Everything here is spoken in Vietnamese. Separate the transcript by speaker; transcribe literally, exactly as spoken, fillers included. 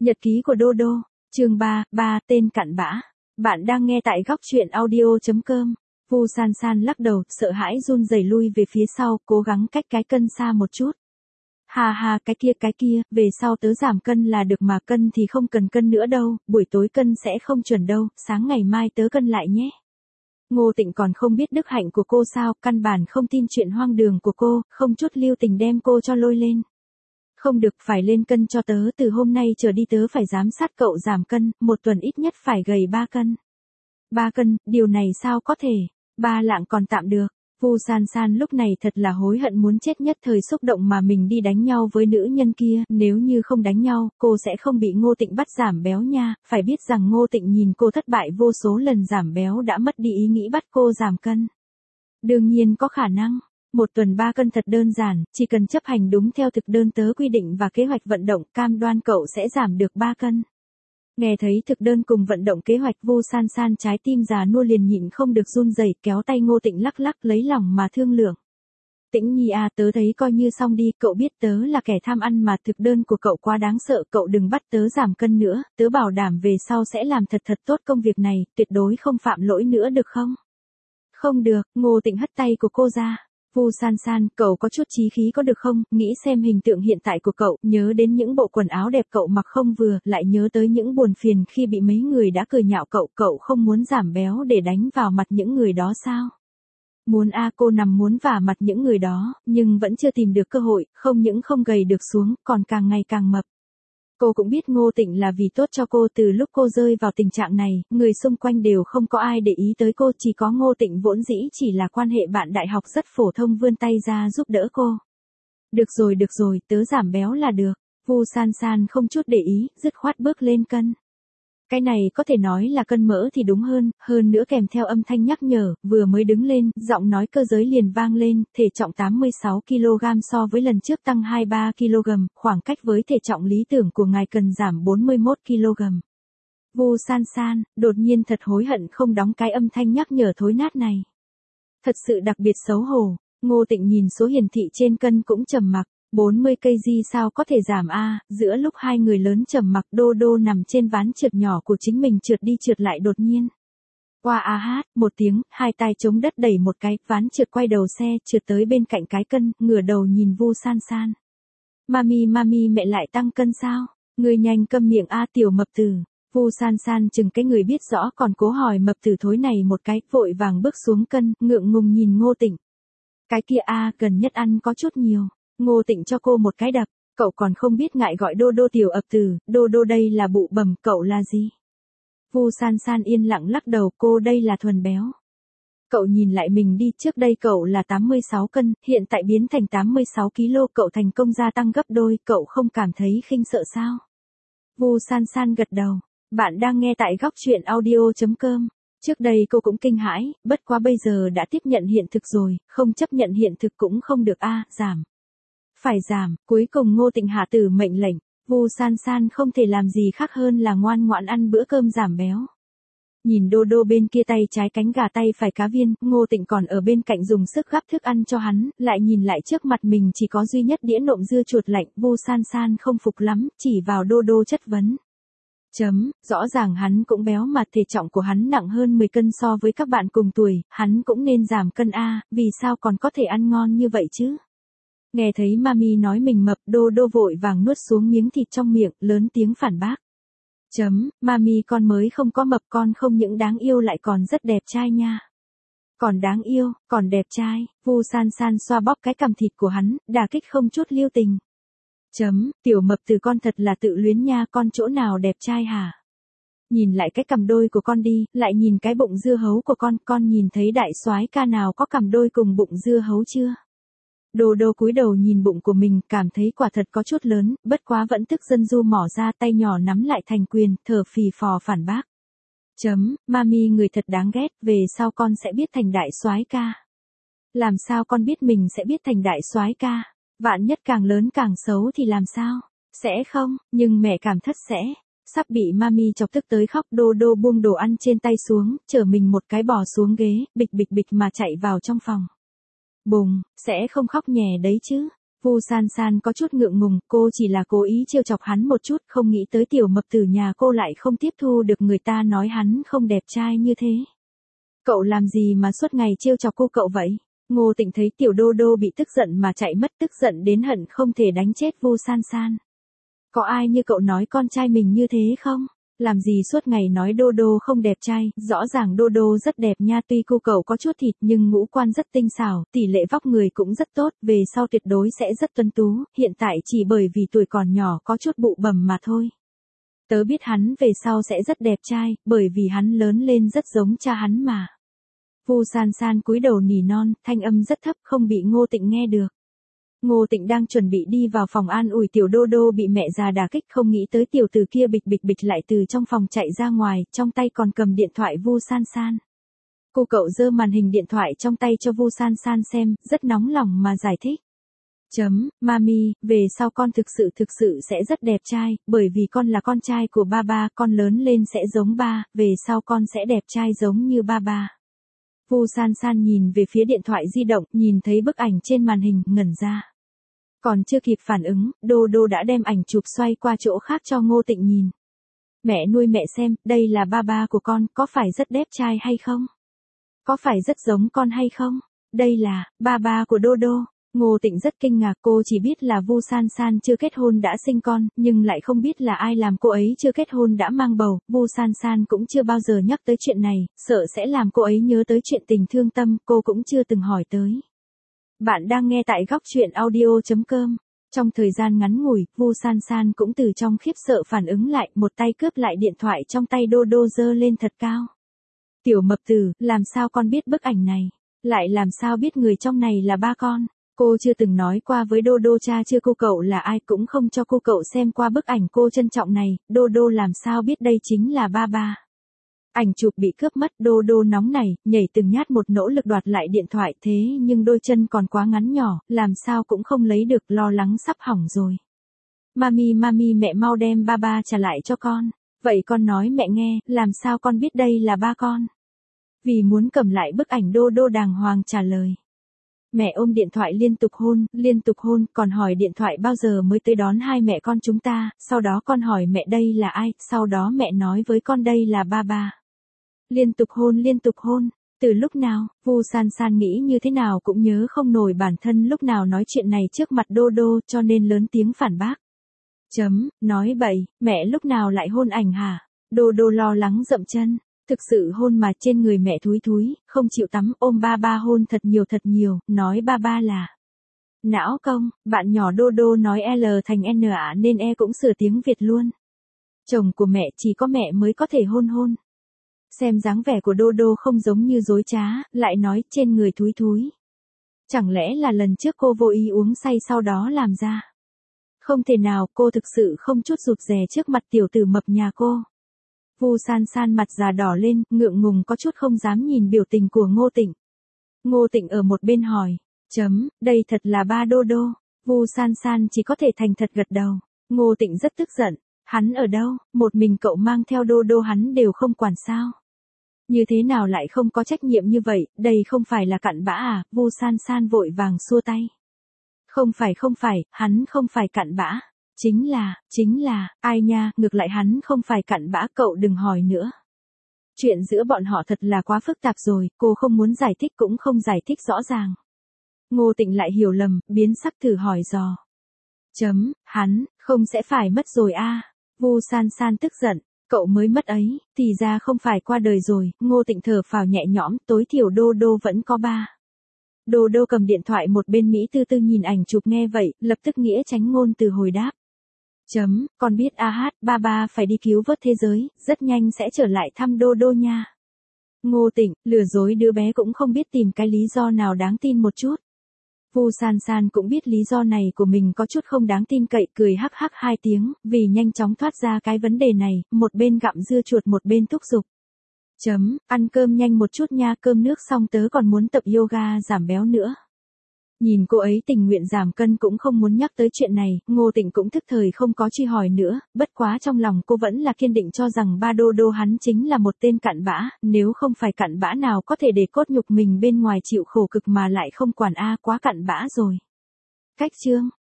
Speaker 1: Nhật ký của Đô Đô, chương ba, ba, tên cặn bã. Bạn đang nghe tại góc truyện audio chấm com. Vu San San lắc đầu, sợ hãi run rẩy lui về phía sau, cố gắng cách cái cân xa một chút. Hà hà, cái kia cái kia, về sau tớ giảm cân là được mà, cân thì không cần cân nữa đâu, buổi tối cân sẽ không chuẩn đâu, sáng ngày mai tớ cân lại nhé. Ngô Tịnh còn không biết đức hạnh của cô sao, căn bản không tin chuyện hoang đường của cô, không chút lưu tình đem cô cho lôi lên. Không được, phải lên cân cho tớ, từ hôm nay trở đi tớ phải giám sát cậu giảm cân, một tuần ít nhất phải gầy ba cân. Ba cân, điều này sao có thể, ba lạng còn tạm được. Vu San San lúc này thật là hối hận muốn chết, nhất thời xúc động mà mình đi đánh nhau với nữ nhân kia, nếu như không đánh nhau, cô sẽ không bị Ngô Tịnh bắt giảm béo nha, phải biết rằng Ngô Tịnh nhìn cô thất bại vô số lần giảm béo đã mất đi ý nghĩ bắt cô giảm cân. Đương nhiên có khả năng. Một tuần ba cân thật đơn giản, chỉ cần chấp hành đúng theo thực đơn tớ quy định và kế hoạch vận động, cam đoan cậu sẽ giảm được ba cân. Nghe thấy thực đơn cùng vận động kế hoạch, Vu San San trái tim già nua liền nhịn không được run rẩy, kéo tay Ngô Tịnh lắc lắc lấy lòng mà thương lượng. Tĩnh Nhi à, tớ thấy coi như xong đi, cậu biết tớ là kẻ tham ăn mà, thực đơn của cậu quá đáng sợ, cậu đừng bắt tớ giảm cân nữa, tớ bảo đảm về sau sẽ làm thật thật tốt công việc này, tuyệt đối không phạm lỗi nữa được không? Không được, Ngô Tịnh hất tay của cô ra. Vu San San, cậu có chút chí khí có được không, nghĩ xem hình tượng hiện tại của cậu, nhớ đến những bộ quần áo đẹp cậu mặc không vừa, lại nhớ tới những buồn phiền khi bị mấy người đã cười nhạo cậu, cậu không muốn giảm béo để đánh vào mặt những người đó sao? Muốn a, cô nằm muốn vả mặt những người đó, nhưng vẫn chưa tìm được cơ hội, không những không gầy được xuống, còn càng ngày càng mập. Cô cũng biết Ngô Tịnh là vì tốt cho cô, từ lúc cô rơi vào tình trạng này, người xung quanh đều không có ai để ý tới cô, chỉ có Ngô Tịnh vốn dĩ chỉ là quan hệ bạn đại học rất phổ thông vươn tay ra giúp đỡ cô. Được rồi được rồi, tớ giảm béo là được. Vu San San không chút để ý, dứt khoát bước lên cân. Cái này có thể nói là cân mỡ thì đúng hơn, hơn nữa kèm theo âm thanh nhắc nhở, vừa mới đứng lên, giọng nói cơ giới liền vang lên, thể trọng tám mươi sáu ki lô gam so với lần trước tăng hai mươi ba ki lô gam, khoảng cách với thể trọng lý tưởng của ngài cần giảm bốn mươi mốt ki lô gam. Vu San San, đột nhiên thật hối hận không đóng cái âm thanh nhắc nhở thối nát này. Thật sự đặc biệt xấu hổ. Ngô Tịnh nhìn số hiển thị trên cân cũng trầm mặc. bốn mươi ki lô gam sao có thể giảm a? Giữa lúc hai người lớn trầm mặc, Đô Đô nằm trên ván trượt nhỏ của chính mình trượt đi trượt lại đột nhiên. Qua a hát, một tiếng, hai tay chống đất đẩy một cái, ván trượt quay đầu xe, trượt tới bên cạnh cái cân, ngửa đầu nhìn Vu San San. Mami mami, mẹ lại tăng cân sao? Người nhanh câm miệng a, tiểu mập tử. Vu San San chừng cái người biết rõ còn cố hỏi mập tử thối này một cái, vội vàng bước xuống cân, ngượng ngùng nhìn Ngô Tịnh. Cái kia a, gần nhất ăn có chút nhiều. Ngô Tịnh cho cô một cái đập, cậu còn không biết ngại gọi Đô Đô tiểu ập tử, Đô Đô đây là bụ bẩm, cậu là gì? Vu San San yên lặng lắc đầu, cô đây là thuần béo. Cậu nhìn lại mình đi, trước đây cậu là tám mươi sáu cân, hiện tại biến thành tám mươi sáu ki lô gam, cậu thành công gia tăng gấp đôi, cậu không cảm thấy khinh sợ sao? Vu San San gật đầu, bạn đang nghe tại góc truyện audio chấm com. Trước đây cô cũng kinh hãi, bất quá bây giờ đã tiếp nhận hiện thực rồi, không chấp nhận hiện thực cũng không được a, giảm. Phải giảm, cuối cùng Ngô Tịnh hạ tử mệnh lệnh, Vu San San không thể làm gì khác hơn là ngoan ngoãn ăn bữa cơm giảm béo. Nhìn Đô Đô bên kia tay trái cánh gà tay phải cá viên, Ngô Tịnh còn ở bên cạnh dùng sức gắp thức ăn cho hắn, lại nhìn lại trước mặt mình chỉ có duy nhất đĩa nộm dưa chuột lạnh, Vu San San không phục lắm, chỉ vào Đô Đô chất vấn. Chấm, rõ ràng hắn cũng béo mà thể trọng của hắn nặng hơn mười cân so với các bạn cùng tuổi, hắn cũng nên giảm cân a, vì sao còn có thể ăn ngon như vậy chứ? Nghe thấy mami nói mình mập, Đô Đô vội vàng nuốt xuống miếng thịt trong miệng, lớn tiếng phản bác. Chấm, mami con mới không có mập, con không những đáng yêu lại còn rất đẹp trai nha. Còn đáng yêu, còn đẹp trai, Vu San San xoa bóp cái cằm thịt của hắn, đả kích không chút lưu tình. Chấm, tiểu mập từ con thật là tự luyến nha, con chỗ nào đẹp trai hả? Nhìn lại cái cằm đôi của con đi, lại nhìn cái bụng dưa hấu của con, con nhìn thấy đại soái ca nào có cằm đôi cùng bụng dưa hấu chưa? Đô Đô cúi đầu nhìn bụng của mình, cảm thấy quả thật có chút lớn, bất quá vẫn tức dân du mỏ ra tay nhỏ nắm lại thành quyền, thở phì phò phản bác. Chấm, mami người thật đáng ghét, về sau con sẽ biết thành đại soái ca. Làm sao con biết mình sẽ biết thành đại soái ca? Vạn nhất càng lớn càng xấu thì làm sao? Sẽ không, nhưng mẹ cảm thất sẽ. Sắp bị mami chọc tức tới khóc, Đô Đô buông đồ ăn trên tay xuống, chở mình một cái bò xuống ghế, bịch bịch bịch mà chạy vào trong phòng. Bùng, sẽ không khóc nhè đấy chứ. Vu San San có chút ngượng ngùng, cô chỉ là cố ý trêu chọc hắn một chút, không nghĩ tới tiểu mập tử nhà cô lại không tiếp thu được người ta nói hắn không đẹp trai như thế. Cậu làm gì mà suốt ngày trêu chọc cô cậu vậy? Ngô Tịnh thấy tiểu đô đô bị tức giận mà chạy mất, tức giận đến hận không thể đánh chết Vu San San. Có ai như cậu nói con trai mình như thế không? Làm gì suốt ngày nói đô đô không đẹp trai, rõ ràng đô đô rất đẹp nha, tuy cô cậu có chút thịt nhưng ngũ quan rất tinh xảo, tỷ lệ vóc người cũng rất tốt, về sau tuyệt đối sẽ rất tuấn tú, hiện tại chỉ bởi vì tuổi còn nhỏ có chút bụ bầm mà thôi. Tớ biết hắn về sau sẽ rất đẹp trai, bởi vì hắn lớn lên rất giống cha hắn mà. Vu San San cúi đầu nỉ non, thanh âm rất thấp không bị Ngô Tịnh nghe được. Ngô Tịnh đang chuẩn bị đi vào phòng an ủi tiểu đô đô bị mẹ già đả kích, không nghĩ tới tiểu tử kia bịch bịch bịch lại từ trong phòng chạy ra ngoài, trong tay còn cầm điện thoại Vu San San. Cô cậu giơ màn hình điện thoại trong tay cho Vu San San xem, rất nóng lòng mà giải thích. Chấm, mami, về sau con thực sự thực sự sẽ rất đẹp trai, bởi vì con là con trai của ba ba, con lớn lên sẽ giống ba, về sau con sẽ đẹp trai giống như ba ba. Vu San San nhìn về phía điện thoại di động, nhìn thấy bức ảnh trên màn hình, ngẩn ra. Còn chưa kịp phản ứng, đô đô đã đem ảnh chụp xoay qua chỗ khác cho Ngô Tịnh nhìn. Mẹ nuôi mẹ xem, đây là ba ba của con, có phải rất đẹp trai hay không? Có phải rất giống con hay không? Đây là, ba ba của đô đô. Ngô Tịnh rất kinh ngạc, cô chỉ biết là Vu San San chưa kết hôn đã sinh con, nhưng lại không biết là ai làm cô ấy chưa kết hôn đã mang bầu. Vu San San cũng chưa bao giờ nhắc tới chuyện này, sợ sẽ làm cô ấy nhớ tới chuyện tình thương tâm, cô cũng chưa từng hỏi tới. Bạn đang nghe tại góc truyện audio chấm com. Trong thời gian ngắn ngủi, Vu San San cũng từ trong khiếp sợ phản ứng lại, một tay cướp lại điện thoại trong tay đô đô giơ lên thật cao. Tiểu mập tử, làm sao con biết bức ảnh này? Lại làm sao biết người trong này là ba con? Cô chưa từng nói qua với đô đô cha chưa cô cậu là ai, cũng không cho cô cậu xem qua bức ảnh cô trân trọng này, đô đô làm sao biết đây chính là ba ba. Ảnh chụp bị cướp mất, đô đô nóng này, nhảy từng nhát một nỗ lực đoạt lại điện thoại, thế nhưng đôi chân còn quá ngắn nhỏ, làm sao cũng không lấy được, lo lắng sắp hỏng rồi. Mami mami mẹ mau đem ba ba trả lại cho con. Vậy con nói mẹ nghe, làm sao con biết đây là ba con? Vì muốn cầm lại bức ảnh đô đô đàng hoàng trả lời. Mẹ ôm điện thoại liên tục hôn, liên tục hôn, còn hỏi điện thoại bao giờ mới tới đón hai mẹ con chúng ta, sau đó con hỏi mẹ đây là ai, sau đó mẹ nói với con đây là ba ba. Liên tục hôn liên tục hôn, từ lúc nào, Vu San San nghĩ như thế nào cũng nhớ không nổi bản thân lúc nào nói chuyện này trước mặt đô đô cho nên lớn tiếng phản bác. Chấm, nói bậy, mẹ lúc nào lại hôn ảnh hả? Đô đô lo lắng dậm chân. Thực sự hôn mà trên người mẹ thúi thúi, không chịu tắm, ôm ba ba hôn thật nhiều thật nhiều, nói ba ba là não công, bạn nhỏ đô đô nói L thành N ạ nên E cũng sửa tiếng Việt luôn. Chồng của mẹ chỉ có mẹ mới có thể hôn hôn. Xem dáng vẻ của đô đô không giống như dối trá, lại nói trên người thúi thúi. Chẳng lẽ là lần trước cô vô ý uống say sau đó làm ra? Không thể nào, cô thực sự không chút rụt rè trước mặt tiểu tử mập nhà cô. Vu San San mặt già đỏ lên, ngượng ngùng có chút không dám nhìn biểu tình của Ngô Tịnh. Ngô Tịnh ở một bên hỏi, chấm, đây thật là ba đô đô. Vu San San chỉ có thể thành thật gật đầu. Ngô Tịnh rất tức giận, hắn ở đâu, một mình cậu mang theo đô đô hắn đều không quản sao. Như thế nào lại không có trách nhiệm như vậy, đây không phải là cặn bã à, Vu San San vội vàng xua tay. Không phải không phải, hắn không phải cặn bã. Chính là, chính là, ai nha, ngược lại hắn không phải cặn bã, cậu đừng hỏi nữa. Chuyện giữa bọn họ thật là quá phức tạp rồi, cô không muốn giải thích cũng không giải thích rõ ràng. Ngô Tịnh lại hiểu lầm, biến sắc thử hỏi dò. Chấm, hắn, không sẽ phải mất rồi a à. Vu San San tức giận, cậu mới mất ấy, thì ra không phải qua đời rồi, Ngô Tịnh thở phào nhẹ nhõm, tối thiểu đô đô vẫn có ba. Đô đô cầm điện thoại một bên Mỹ tư tư nhìn ảnh chụp nghe vậy, lập tức nghĩa tránh ngôn từ hồi đáp. Chấm, con biết a hát, ba ba phải đi cứu vớt thế giới, rất nhanh sẽ trở lại thăm đô đô nha. Ngô Tịnh, lừa dối đứa bé cũng không biết tìm cái lý do nào đáng tin một chút. Vu San San cũng biết lý do này của mình có chút không đáng tin cậy, cười hắc hắc hai tiếng, vì nhanh chóng thoát ra cái vấn đề này, một bên gặm dưa chuột một bên thúc giục. Chấm, ăn cơm nhanh một chút nha, cơm nước xong tớ còn muốn tập yoga giảm béo nữa. Nhìn cô ấy tình nguyện giảm cân cũng không muốn nhắc tới chuyện này, Ngô Tịnh cũng thức thời không có truy hỏi nữa, bất quá trong lòng cô vẫn là kiên định cho rằng ba đô đô hắn chính là một tên cặn bã, nếu không phải cặn bã nào có thể để cốt nhục mình bên ngoài chịu khổ cực mà lại không quản a quá cặn bã rồi. khách trương.